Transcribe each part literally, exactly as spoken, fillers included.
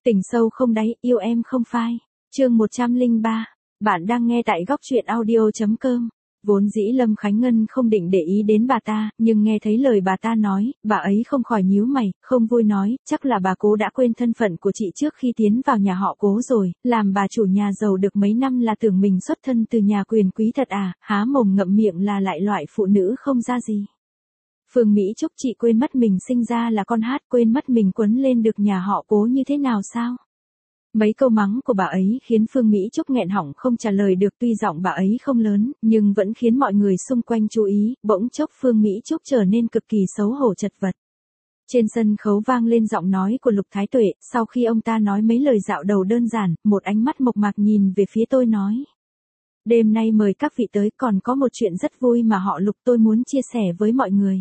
Tình sâu không đáy, yêu em không phai. Chương một trăm lẻ ba. Bạn đang nghe tại góc truyện audio chấm com. Vốn dĩ Lâm Khánh Ngân không định để ý đến bà ta, nhưng nghe thấy lời bà ta nói, bà ấy không khỏi nhíu mày, không vui nói, chắc là bà Cố đã quên thân phận của chị trước khi tiến vào nhà họ Cố rồi, làm bà chủ nhà giàu được mấy năm là tưởng mình xuất thân từ nhà quyền quý thật à, há mồm ngậm miệng là lại loại phụ nữ không ra gì. Phương Mỹ Trúc, chị quên mất mình sinh ra là con hát, quên mất mình quấn lên được nhà họ Cố như thế nào sao? Mấy câu mắng của bà ấy khiến Phương Mỹ Trúc nghẹn họng không trả lời được, tuy giọng bà ấy không lớn, nhưng vẫn khiến mọi người xung quanh chú ý, bỗng chốc Phương Mỹ Trúc trở nên cực kỳ xấu hổ chật vật. Trên sân khấu vang lên giọng nói của Lục Thái Tuệ, sau khi ông ta nói mấy lời dạo đầu đơn giản, một ánh mắt mộc mạc nhìn về phía tôi nói. Đêm nay mời các vị tới, còn có một chuyện rất vui mà họ Lục tôi muốn chia sẻ với mọi người.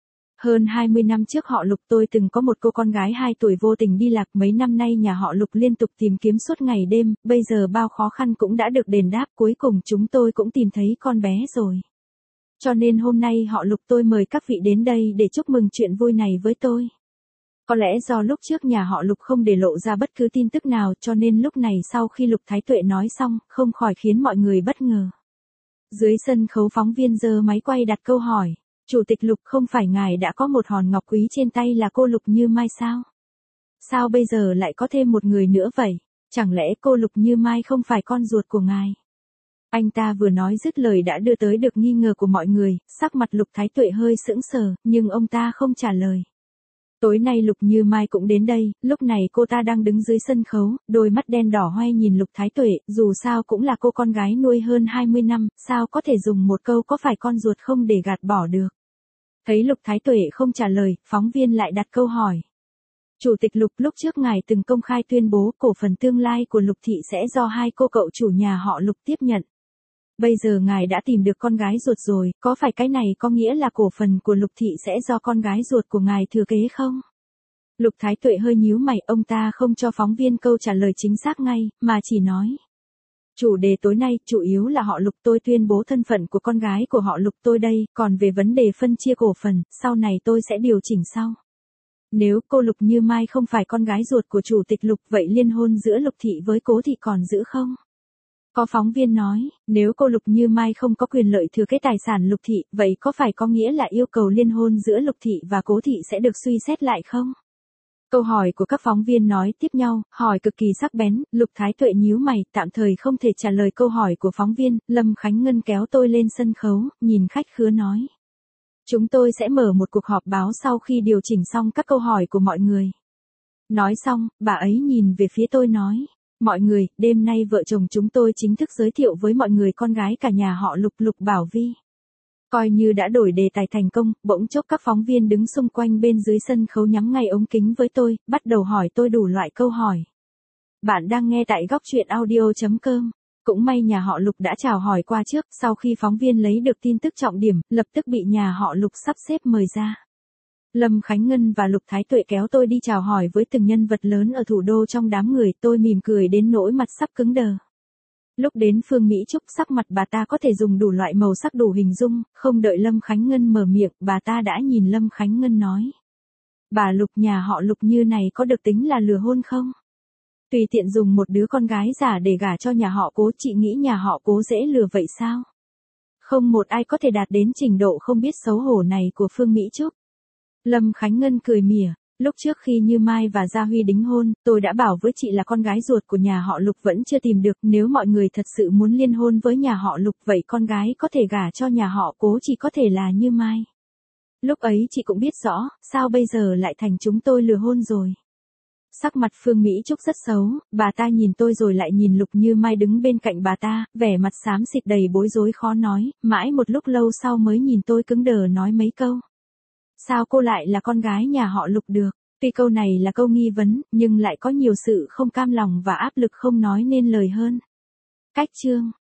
Hơn hai mươi năm trước họ Lục tôi từng có một cô con gái hai tuổi vô tình đi lạc, mấy năm nay nhà họ Lục liên tục tìm kiếm suốt ngày đêm, bây giờ bao khó khăn cũng đã được đền đáp, cuối cùng chúng tôi cũng tìm thấy con bé rồi. Cho nên hôm nay họ Lục tôi mời các vị đến đây để chúc mừng chuyện vui này với tôi. Có lẽ do lúc trước nhà họ Lục không để lộ ra bất cứ tin tức nào, cho nên lúc này sau khi Lục Thái Tuệ nói xong, không khỏi khiến mọi người bất ngờ. Dưới sân khấu phóng viên giơ máy quay đặt câu hỏi. Chủ tịch Lục, không phải ngài đã có một hòn ngọc quý trên tay là cô Lục Như Mai sao? Sao bây giờ lại có thêm một người nữa vậy? Chẳng lẽ cô Lục Như Mai không phải con ruột của ngài? Anh ta vừa nói dứt lời đã đưa tới được nghi ngờ của mọi người, sắc mặt Lục Thái Tuệ hơi sững sờ, nhưng ông ta không trả lời. Tối nay Lục Như Mai cũng đến đây, lúc này cô ta đang đứng dưới sân khấu, đôi mắt đen đỏ hoe nhìn Lục Thái Tuệ, dù sao cũng là cô con gái nuôi hơn hai mươi năm, sao có thể dùng một câu có phải con ruột không để gạt bỏ được. Thấy Lục Thái Tuệ không trả lời, phóng viên lại đặt câu hỏi. Chủ tịch Lục, lúc trước ngài từng công khai tuyên bố cổ phần tương lai của Lục Thị sẽ do hai cô cậu chủ nhà họ Lục tiếp nhận. Bây giờ ngài đã tìm được con gái ruột rồi, có phải cái này có nghĩa là cổ phần của Lục Thị sẽ do con gái ruột của ngài thừa kế không? Lục Thái Tuệ hơi nhíu mày, ông ta không cho phóng viên câu trả lời chính xác ngay, mà chỉ nói. Chủ đề tối nay chủ yếu là họ Lục tôi tuyên bố thân phận của con gái của họ Lục tôi đây, còn về vấn đề phân chia cổ phần, sau này tôi sẽ điều chỉnh sau. Nếu cô Lục Như Mai không phải con gái ruột của chủ tịch Lục, vậy liên hôn giữa Lục Thị với Cố Thị còn giữ không? Có phóng viên nói, nếu cô Lục Như Mai không có quyền lợi thừa kế tài sản Lục Thị, vậy có phải có nghĩa là yêu cầu liên hôn giữa Lục Thị và Cố Thị sẽ được suy xét lại không? Câu hỏi của các phóng viên nói tiếp nhau, hỏi cực kỳ sắc bén, Lục Thái Tuệ nhíu mày, tạm thời không thể trả lời câu hỏi của phóng viên, Lâm Khánh Ngân kéo tôi lên sân khấu, nhìn khách khứa nói. Chúng tôi sẽ mở một cuộc họp báo sau khi điều chỉnh xong các câu hỏi của mọi người. Nói xong, bà ấy nhìn về phía tôi nói. Mọi người, đêm nay vợ chồng chúng tôi chính thức giới thiệu với mọi người con gái cả nhà họ Lục, Lục Bảo Vi. Coi như đã đổi đề tài thành công, bỗng chốc các phóng viên đứng xung quanh bên dưới sân khấu nhắm ngay ống kính với tôi, bắt đầu hỏi tôi đủ loại câu hỏi. Bạn đang nghe tại góc truyện audio chấm com. Cũng may nhà họ Lục đã chào hỏi qua trước, sau khi phóng viên lấy được tin tức trọng điểm, lập tức bị nhà họ Lục sắp xếp mời ra. Lâm Khánh Ngân và Lục Thái Tuệ kéo tôi đi chào hỏi với từng nhân vật lớn ở thủ đô, trong đám người tôi mỉm cười đến nỗi mặt sắp cứng đờ. Lúc đến Phương Mỹ Trúc, sắc mặt bà ta có thể dùng đủ loại màu sắc đủ hình dung, không đợi Lâm Khánh Ngân mở miệng, bà ta đã nhìn Lâm Khánh Ngân nói. Bà Lục, nhà họ Lục như này có được tính là lừa hôn không? Tùy tiện dùng một đứa con gái giả để gả cho nhà họ Cố, chị nghĩ nhà họ Cố dễ lừa vậy sao? Không một ai có thể đạt đến trình độ không biết xấu hổ này của Phương Mỹ Trúc. Lâm Khánh Ngân cười mỉa, lúc trước khi Như Mai và Gia Huy đính hôn, tôi đã bảo với chị là con gái ruột của nhà họ Lục vẫn chưa tìm được, nếu mọi người thật sự muốn liên hôn với nhà họ Lục, vậy con gái có thể gả cho nhà họ Cố chỉ có thể là Như Mai. Lúc ấy chị cũng biết rõ, sao bây giờ lại thành chúng tôi lừa hôn rồi. Sắc mặt Phương Mỹ Trúc rất xấu, bà ta nhìn tôi rồi lại nhìn Lục Như Mai đứng bên cạnh bà ta, vẻ mặt xám xịt đầy bối rối khó nói, mãi một lúc lâu sau mới nhìn tôi cứng đờ nói mấy câu. Sao cô lại là con gái nhà họ Lục được? Tuy câu này là câu nghi vấn, nhưng lại có nhiều sự không cam lòng và áp lực không nói nên lời hơn. Cách chương